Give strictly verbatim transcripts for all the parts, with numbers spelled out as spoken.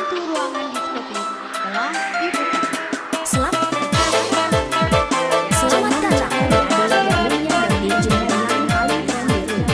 pintu ruangan diskotik telah dibuka. Selamat Selamat datang adalah venue-nya dan D J yang paling keren di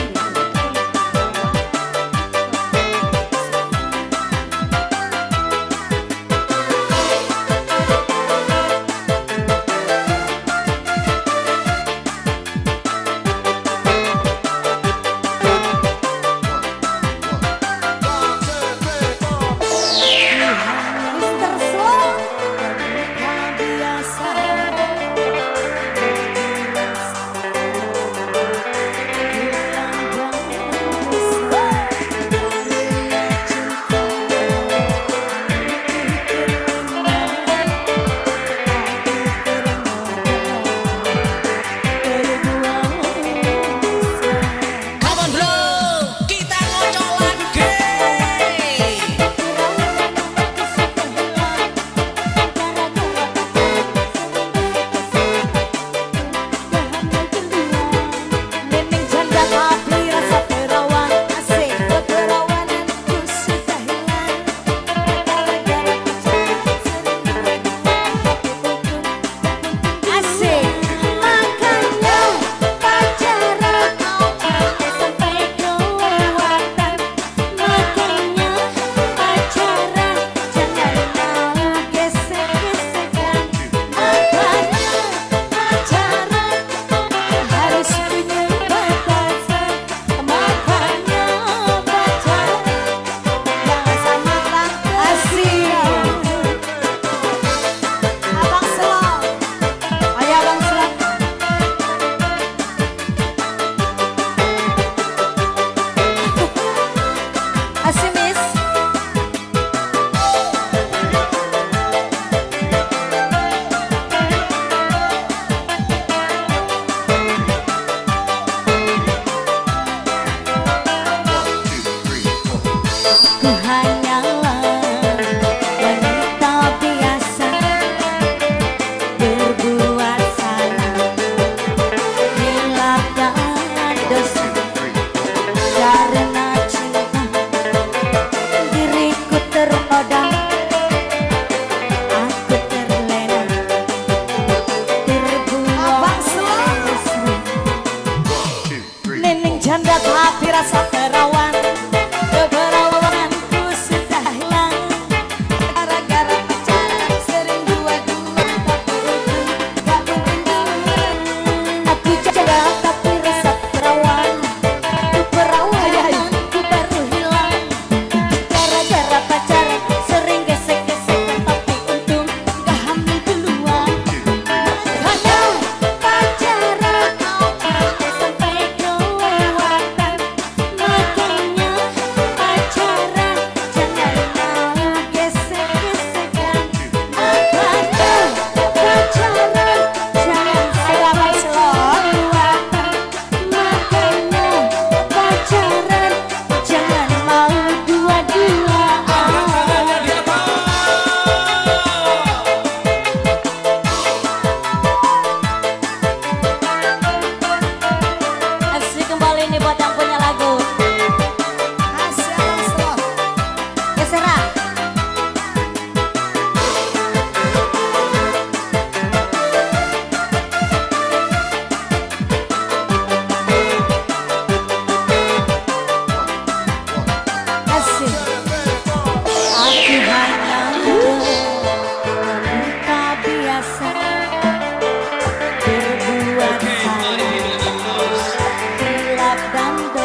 janda tapi rasa perawan, keperawananku sudah hilang gara-gara pacaran sering dua-dua, tapi itu gak mungkin diulang. Aku janda tapi rasa perawan, keperawananku baru hilang gara-gara pacaran sering gesek-gesekan, tapi untung gak hamil duluan. Hanya pacaran sampai kelewatan, makanya pacaran jangan mau gesek-gesekan. Makanya pacaran jangan sampai kelewatan, makanya pacaran jangan mau dua-duaan. Asik kembali nih buat yang punya lagu. Geserak. Asik. Aku hanya wanita biasa, berbuat salah, gelap dan